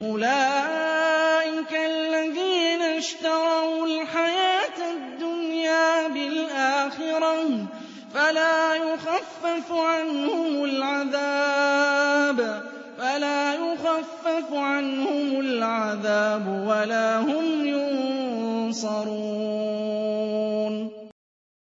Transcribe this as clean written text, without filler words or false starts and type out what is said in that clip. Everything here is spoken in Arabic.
أُولَٰئِكَ الَّذِينَ اشْتَرَوُا الْحَيَاةَ الدُّنْيَا بِالْآخِرَةِ ۖ فَلَا يُخَفَّفُ عَنْهُمُ الْعَذَابُ وَلَا هُمْ يُنصَرُونَ